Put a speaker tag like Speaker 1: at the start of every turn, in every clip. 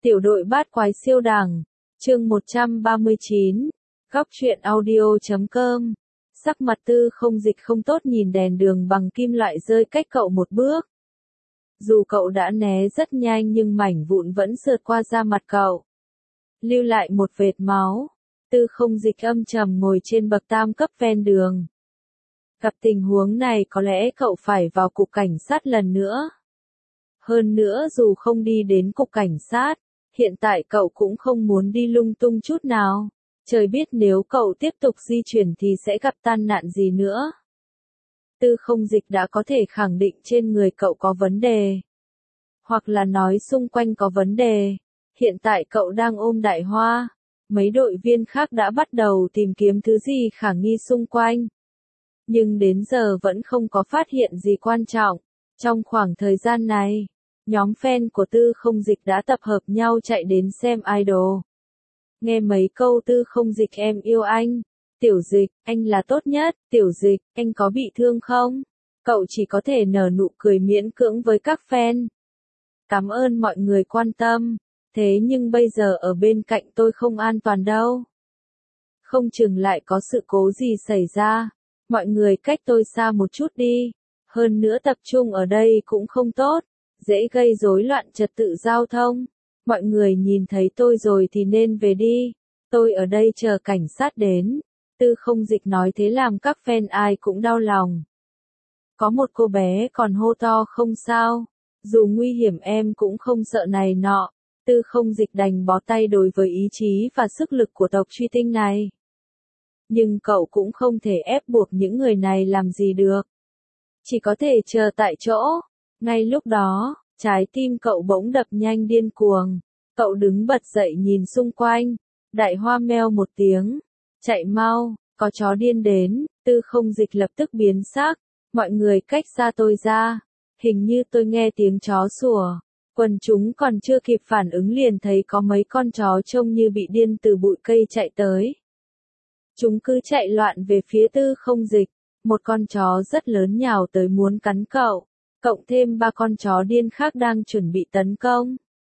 Speaker 1: Tiểu đội bát quái siêu đẳng, chương 139, góc truyện audio.com. Sắc mặt Tư Không Dịch không tốt nhìn đèn đường bằng kim loại rơi cách cậu một bước. Dù cậu đã né rất nhanh nhưng mảnh vụn vẫn sượt qua da mặt cậu, lưu lại một vệt máu. Tư Không Dịch âm trầm ngồi trên bậc tam cấp ven đường. Gặp tình huống này có lẽ cậu phải vào cục cảnh sát lần nữa. Hơn nữa dù không đi đến cục cảnh sát, hiện tại cậu cũng không muốn đi lung tung chút nào. Trời biết nếu cậu tiếp tục di chuyển thì sẽ gặp tai nạn gì nữa. Tư Không Dịch đã có thể khẳng định trên người cậu có vấn đề. Hoặc là nói xung quanh có vấn đề. Hiện tại cậu đang ôm Đại Hoa. Mấy đội viên khác đã bắt đầu tìm kiếm thứ gì khả nghi xung quanh. Nhưng đến giờ vẫn không có phát hiện gì quan trọng. Trong khoảng thời gian này, nhóm fan của Tư Không Dịch đã tập hợp nhau chạy đến xem idol. Nghe mấy câu Tư Không Dịch em yêu anh. Tiểu Dịch, anh là tốt nhất. Tiểu Dịch, anh có bị thương không? Cậu chỉ có thể nở nụ cười miễn cưỡng với các fan. Cảm ơn mọi người quan tâm. Thế nhưng bây giờ ở bên cạnh tôi không an toàn đâu. Không chừng lại có sự cố gì xảy ra. Mọi người cách tôi xa một chút đi. Hơn nữa tập trung ở đây cũng không tốt. Dễ gây rối loạn trật tự giao thông. Mọi người nhìn thấy tôi rồi thì nên về đi. Tôi ở đây chờ cảnh sát đến. Tư Không Dịch nói thế làm các fan ai cũng đau lòng. Có một cô bé còn hô to không sao. Dù nguy hiểm em cũng không sợ này nọ. Tư Không Dịch đành bó tay đối với ý chí và sức lực của tộc truy tinh này. Nhưng cậu cũng không thể ép buộc những người này làm gì được. Chỉ có thể chờ tại chỗ. Ngay lúc đó, trái tim cậu bỗng đập nhanh điên cuồng. Cậu đứng bật dậy nhìn xung quanh. Đại Hoa meo một tiếng. Chạy mau, có chó điên đến. Tư Không Dịch lập tức biến sắc. Mọi người cách xa tôi ra. Hình như tôi nghe tiếng chó sủa. Quần chúng còn chưa kịp phản ứng liền thấy có mấy con chó trông như bị điên từ bụi cây chạy tới. Chúng cứ chạy loạn về phía Tư Không Dịch. Một con chó rất lớn nhào tới muốn cắn cậu. Cộng thêm 3 con chó điên khác đang chuẩn bị tấn công.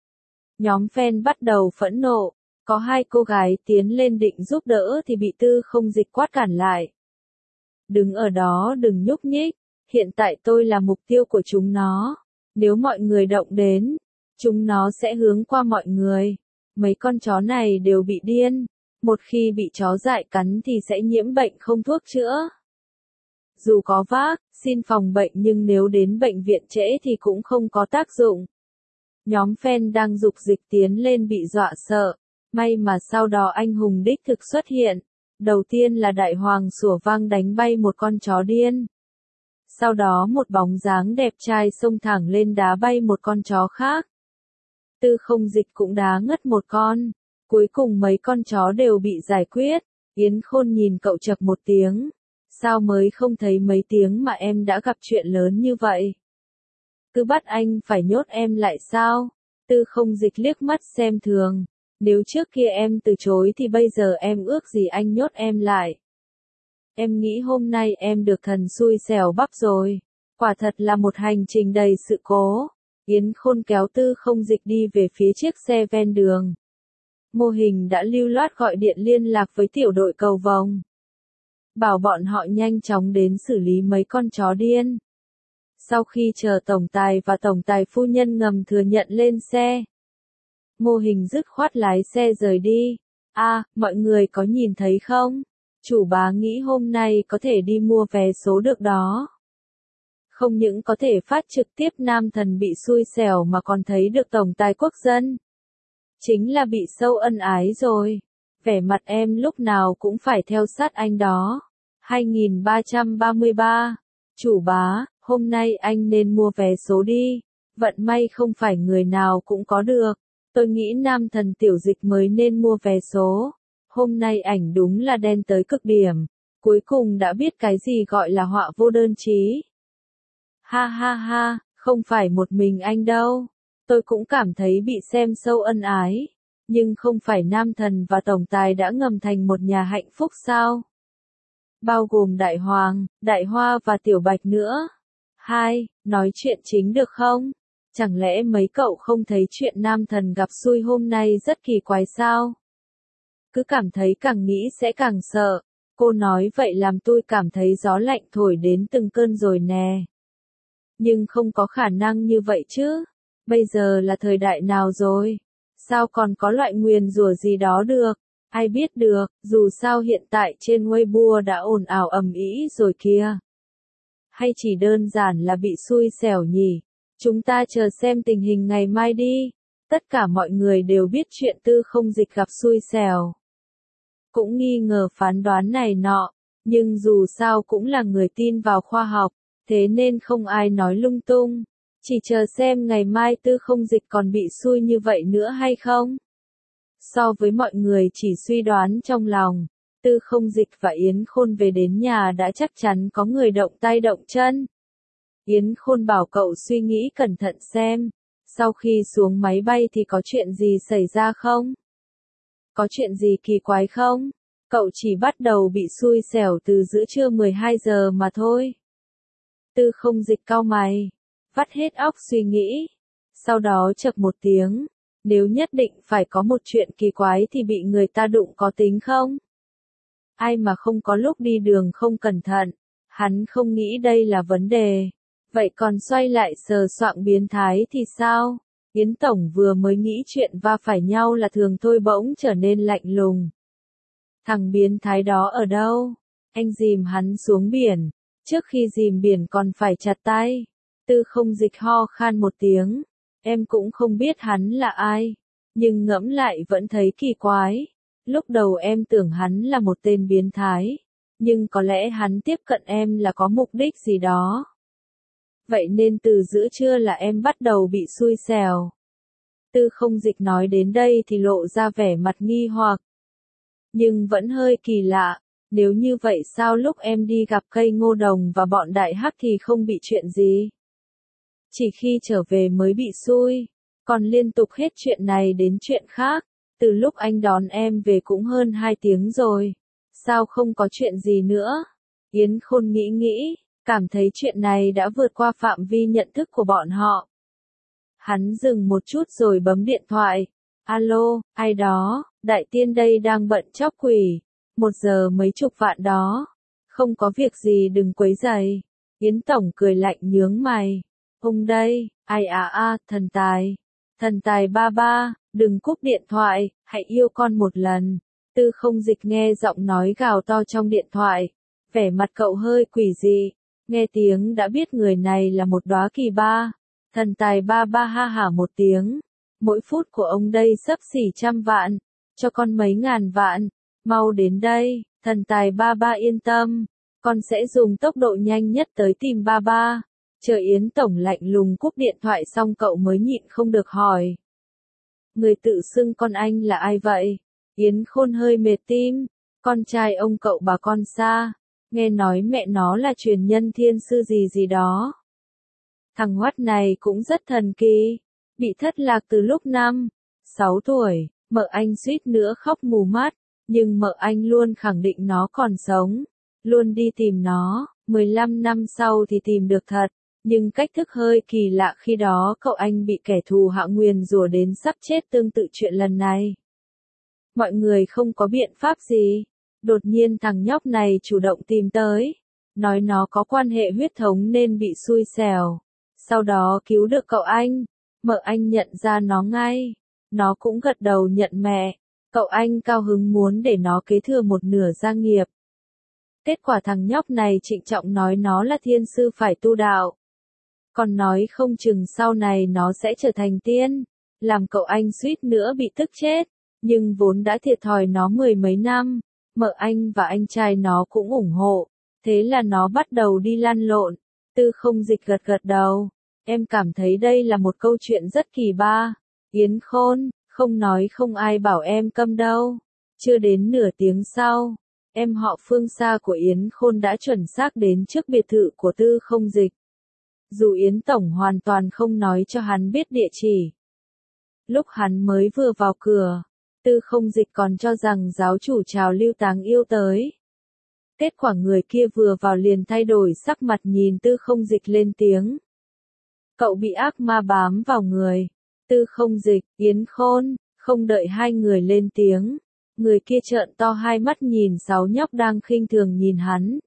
Speaker 1: Nhóm fan bắt đầu phẫn nộ. Có 2 cô gái tiến lên định giúp đỡ thì bị Tư Không Dịch quát cản lại. Đứng ở đó đừng nhúc nhích. Hiện tại tôi là mục tiêu của chúng nó. Nếu mọi người động đến, chúng nó sẽ hướng qua mọi người. Mấy con chó này đều bị điên. Một khi bị chó dại cắn thì sẽ nhiễm bệnh không thuốc chữa. Dù có vaccine phòng bệnh nhưng nếu đến bệnh viện trễ thì cũng không có tác dụng. Nhóm fan đang dục dịch tiến lên bị dọa sợ. May mà sau đó anh hùng đích thực xuất hiện. Đầu tiên là Đại Hoàng sủa vang đánh bay một con chó điên. Sau đó một bóng dáng đẹp trai xông thẳng lên đá bay một con chó khác. Tư Không Dịch cũng đá ngất một con. Cuối cùng mấy con chó đều bị giải quyết. Yến Khôn nhìn cậu chậc một tiếng. Sao mới không thấy mấy tiếng mà em đã gặp chuyện lớn như vậy? Cứ bắt anh phải nhốt em lại sao? Tư Không Dịch liếc mắt xem thường. Nếu trước kia em từ chối thì bây giờ em ước gì anh nhốt em lại. Em nghĩ hôm nay em được thần xui xẻo bắp rồi. Quả thật là một hành trình đầy sự cố. Yến Khôn kéo Tư Không Dịch đi về phía chiếc xe ven đường. Mô hình đã lưu loát gọi điện liên lạc với tiểu đội cầu vồng. Bảo bọn họ nhanh chóng đến xử lý mấy con chó điên. Sau khi chờ tổng tài và tổng tài phu nhân ngầm thừa nhận lên xe, Mô hình dứt khoát lái xe rời đi. Mọi người có nhìn thấy không? Chủ bá nghĩ hôm nay có thể đi mua vé số được đó. Không những có thể phát trực tiếp nam thần bị xui xẻo mà còn thấy được tổng tài quốc dân. Chính là bị sâu ân ái rồi. Vẻ mặt em lúc nào cũng phải theo sát anh đó. 2333. Chủ bá, hôm nay anh nên mua vé số đi. Vận may không phải người nào cũng có được. Tôi nghĩ nam thần Tiểu Dịch mới nên mua vé số. Hôm nay ảnh đúng là đen tới cực điểm. Cuối cùng đã biết cái gì gọi là họa vô đơn chí. Ha ha ha, không phải một mình anh đâu. Tôi cũng cảm thấy bị xem sâu ân ái. Nhưng không phải nam thần và tổng tài đã ngầm thành một nhà hạnh phúc sao? Bao gồm Đại Hoàng, Đại Hoa và Tiểu Bạch nữa. Nói chuyện chính được không? Chẳng lẽ mấy cậu không thấy chuyện nam thần gặp xui hôm nay rất kỳ quái sao? Cứ cảm thấy càng nghĩ sẽ càng sợ. Cô nói vậy làm tôi cảm thấy gió lạnh thổi đến từng cơn rồi nè. Nhưng không có khả năng như vậy chứ. Bây giờ là thời đại nào rồi? Sao còn có loại nguyền rủa gì đó được? Ai biết được, dù sao hiện tại trên Weibo đã ồn ào ầm ĩ rồi kìa. Hay chỉ đơn giản là bị xui xẻo nhỉ? Chúng ta chờ xem tình hình ngày mai đi. Tất cả mọi người đều biết chuyện Tư Không Dịch gặp xui xẻo. Cũng nghi ngờ phán đoán này nọ, nhưng dù sao cũng là người tin vào khoa học, thế nên không ai nói lung tung. Chỉ chờ xem ngày mai Tư Không Dịch còn bị xui như vậy nữa hay không. So với mọi người chỉ suy đoán trong lòng, Tư Không Dịch và Yến Khôn về đến nhà đã chắc chắn có người động tay động chân. Yến Khôn bảo cậu suy nghĩ cẩn thận xem, sau khi xuống máy bay thì có chuyện gì xảy ra không? Có chuyện gì kỳ quái không? Cậu chỉ bắt đầu bị xui xẻo từ giữa trưa 12 giờ mà thôi. Tư Không Dịch cau mày, vắt hết óc suy nghĩ. Sau đó chậc một tiếng, nếu nhất định phải có một chuyện kỳ quái thì bị người ta đụng có tính không? Ai mà không có lúc đi đường không cẩn thận, hắn không nghĩ đây là vấn đề. Vậy còn xoay lại sờ soạng biến thái thì sao? Yến Tổng vừa mới nghĩ chuyện va phải nhau là thường thôi bỗng trở nên lạnh lùng. Thằng biến thái đó ở đâu? Anh dìm hắn xuống biển. Trước khi dìm biển còn phải chặt tay. Tư Không Dịch ho khan một tiếng. Em cũng không biết hắn là ai. Nhưng ngẫm lại vẫn thấy kỳ quái. Lúc đầu em tưởng hắn là một tên biến thái. Nhưng có lẽ hắn tiếp cận em là có mục đích gì đó. Vậy nên từ giữa trưa là em bắt đầu bị xui xẻo. Tư Không Dịch nói đến đây thì lộ ra vẻ mặt nghi hoặc. Nhưng vẫn hơi kỳ lạ, nếu như vậy sao lúc em đi gặp cây ngô đồng và bọn đại hắc thì không bị chuyện gì? Chỉ khi trở về mới bị xui, còn liên tục hết chuyện này đến chuyện khác, từ lúc anh đón em về cũng hơn 2 tiếng rồi, sao không có chuyện gì nữa? Yến Khôn nghĩ, cảm thấy chuyện này đã vượt qua phạm vi nhận thức của bọn họ. Hắn dừng một chút rồi bấm điện thoại. Alo, ai đó, đại tiên đây đang bận chóc quỷ. 1 giờ mấy chục vạn đó. Không có việc gì đừng quấy rầy. Yến Tổng cười lạnh nhướng mày. Ông đây, ai thần tài. Thần tài ba ba, đừng cúp điện thoại, hãy yêu con một lần. Tư Không Dịch nghe giọng nói gào to trong điện thoại. Vẻ mặt cậu hơi quỷ dị. Nghe tiếng đã biết người này là một đóa kỳ ba. Thần tài ba ba ha hả một tiếng. Mỗi phút của ông đây xấp xỉ 100 vạn. Cho con mấy ngàn vạn. Mau đến đây, thần tài ba ba yên tâm. Con sẽ dùng tốc độ nhanh nhất tới tìm ba ba. Chờ Yến Tổng lạnh lùng cúp điện thoại xong cậu mới nhịn không được hỏi. Người tự xưng con anh là ai vậy? Yến Khôn hơi mệt tim. Con trai ông cậu bà con xa. Nghe nói mẹ nó là truyền nhân thiên sư gì đó. Thằng hoắt này cũng rất thần kỳ. Bị thất lạc từ lúc 6 tuổi, mợ anh suýt nữa khóc mù mắt. Nhưng mợ anh luôn khẳng định nó còn sống. Luôn đi tìm nó, 15 năm sau thì tìm được thật. Nhưng cách thức hơi kỳ lạ khi đó cậu anh bị kẻ thù hạ nguyền rủa đến sắp chết tương tự chuyện lần này. Mọi người không có biện pháp gì. Đột nhiên thằng nhóc này chủ động tìm tới. Nói nó có quan hệ huyết thống nên bị xui xẻo. Sau đó cứu được cậu anh. Mợ anh nhận ra nó ngay. Nó cũng gật đầu nhận mẹ. Cậu anh cao hứng muốn để nó kế thừa một nửa gia nghiệp. Kết quả thằng nhóc này trịnh trọng nói nó là thiên sư phải tu đạo. Còn nói không chừng sau này nó sẽ trở thành tiên. Làm cậu anh suýt nữa bị tức chết. Nhưng vốn đã thiệt thòi nó 10 mấy năm. Mợ anh và anh trai nó cũng ủng hộ. Thế là nó bắt đầu đi lăn lộn. Tư Không Dịch gật gật đầu. Em cảm thấy đây là một câu chuyện rất kỳ ba. Yến Khôn, không nói không ai bảo em câm đâu. Chưa đến nửa tiếng sau, em họ Phương xa của Yến Khôn đã chuẩn xác đến trước biệt thự của Tư Không Dịch. Dù Yến Tổng hoàn toàn không nói cho hắn biết địa chỉ. Lúc hắn mới vừa vào cửa, Tư Không Dịch còn cho rằng giáo chủ Trào Lưu Táng Yêu tới. Kết quả người kia vừa vào liền thay đổi sắc mặt nhìn Tư Không Dịch lên tiếng. cậu bị ác ma bám vào người. Tư Không Dịch, Yến Khôn, không đợi hai người lên tiếng. Người kia trợn to hai mắt nhìn sáu nhóc đang khinh thường nhìn hắn.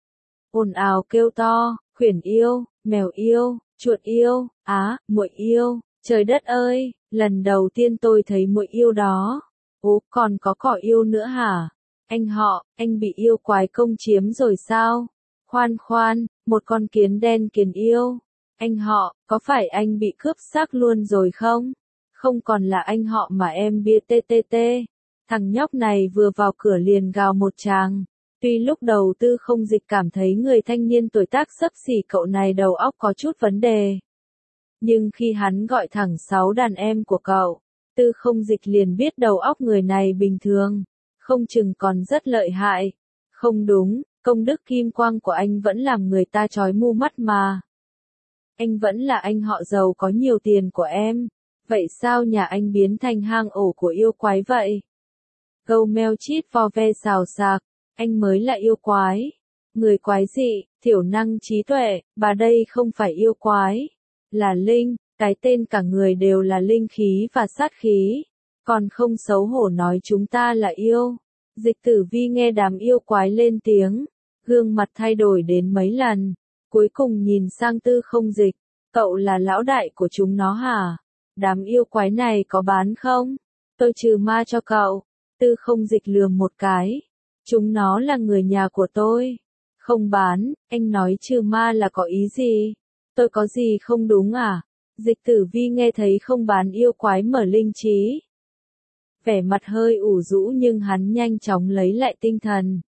Speaker 1: Ồn ào kêu to, khuyển yêu, mèo yêu, chuột yêu, muội yêu, trời đất ơi, lần đầu tiên tôi thấy muội yêu đó. Ố, còn có cỏ yêu nữa hả? Anh họ, anh bị yêu quái công chiếm rồi sao? Khoan khoan, một con kiến đen kiến yêu. Anh họ, có phải anh bị cướp xác luôn rồi không? Không còn là anh họ mà em bia TTT. Thằng nhóc này vừa vào cửa liền gào một tràng. Tuy lúc đầu Tư Không Dịch cảm thấy người thanh niên tuổi tác xấp xỉ cậu này đầu óc có chút vấn đề. Nhưng khi hắn gọi thẳng 6 đàn em của cậu, Tư Không Dịch liền biết đầu óc người này bình thường, không chừng còn rất lợi hại. Không đúng, công đức kim quang của anh vẫn làm người ta chói mu mắt mà. Anh vẫn là anh họ giàu có nhiều tiền của em, vậy sao nhà anh biến thành hang ổ của yêu quái vậy? Gâu meo chít vo ve xào xạc, anh mới là yêu quái. Người quái dị, thiểu năng trí tuệ, bà đây không phải yêu quái, là linh, cái tên cả người đều là linh khí và sát khí, còn không xấu hổ nói chúng ta là yêu. Dịch Tử Vi nghe đám yêu quái lên tiếng, gương mặt thay đổi đến mấy lần, cuối cùng nhìn sang Tư Không Dịch, cậu là lão đại của chúng nó hả? Đám yêu quái này có bán không? Tôi trừ ma cho cậu. Tư Không Dịch lườm một cái, chúng nó là người nhà của tôi. Không bán, anh nói trừ ma là có ý gì? Tôi có gì không đúng à? Dịch Tử Vi nghe thấy không bán yêu quái mở linh trí. Vẻ mặt hơi ủ rũ nhưng hắn nhanh chóng lấy lại tinh thần.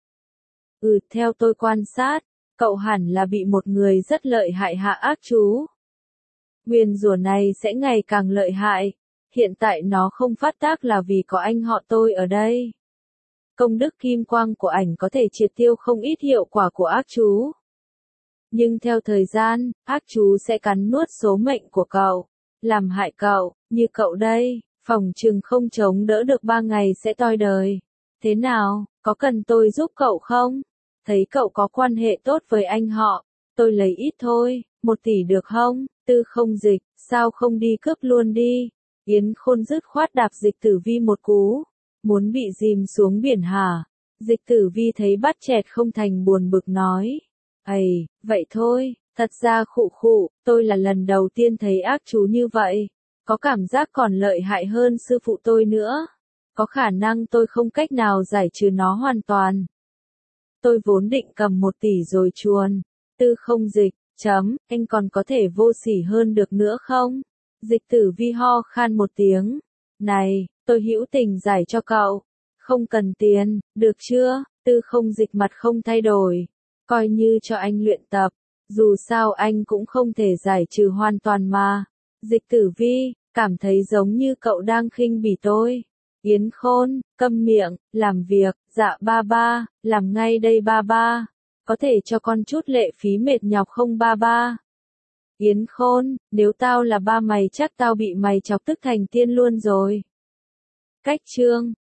Speaker 1: Theo tôi quan sát, cậu hẳn là bị một người rất lợi hại hạ ác chú. Nguyền rủa này sẽ ngày càng lợi hại. Hiện tại nó không phát tác là vì có anh họ tôi ở đây. Công đức kim quang của ảnh có thể triệt tiêu không ít hiệu quả của ác chú. Nhưng theo thời gian, ác chú sẽ cắn nuốt số mệnh của cậu, làm hại cậu, như cậu đây, phòng chừng không chống đỡ được 3 ngày sẽ toi đời. Thế nào, có cần tôi giúp cậu không? Thấy cậu có quan hệ tốt với anh họ, tôi lấy ít thôi, 1 tỷ được không? Tư Không Dịch, sao không đi cướp luôn đi? Yến Khôn dứt khoát đạp Dịch Tử Vi một cú, muốn bị dìm xuống biển hả? Dịch Tử Vi thấy bắt chẹt không thành buồn bực nói. Vậy thôi, thật ra khụ khụ, tôi là lần đầu tiên thấy ác chú như vậy, có cảm giác còn lợi hại hơn sư phụ tôi nữa. Có khả năng tôi không cách nào giải trừ nó hoàn toàn. Tôi vốn định cầm 1 tỷ rồi chuồn. Tư Không Dịch, anh còn có thể vô sỉ hơn được nữa không? Dịch Tử Vi ho khan một tiếng. Này, tôi hữu tình giải cho cậu. Không cần tiền, được chưa? Tư Không Dịch mặt không thay đổi. Coi như cho anh luyện tập. Dù sao anh cũng không thể giải trừ hoàn toàn mà. Dịch Tử Vi, cảm thấy giống như cậu đang khinh bỉ tôi. Yến Khôn, câm miệng, làm việc, dạ ba ba, làm ngay đây ba ba. Có thể cho con chút lệ phí mệt nhọc không ba ba? Yến Khôn, nếu tao là ba mày chắc tao bị mày chọc tức thành tiên luôn rồi. Cách chương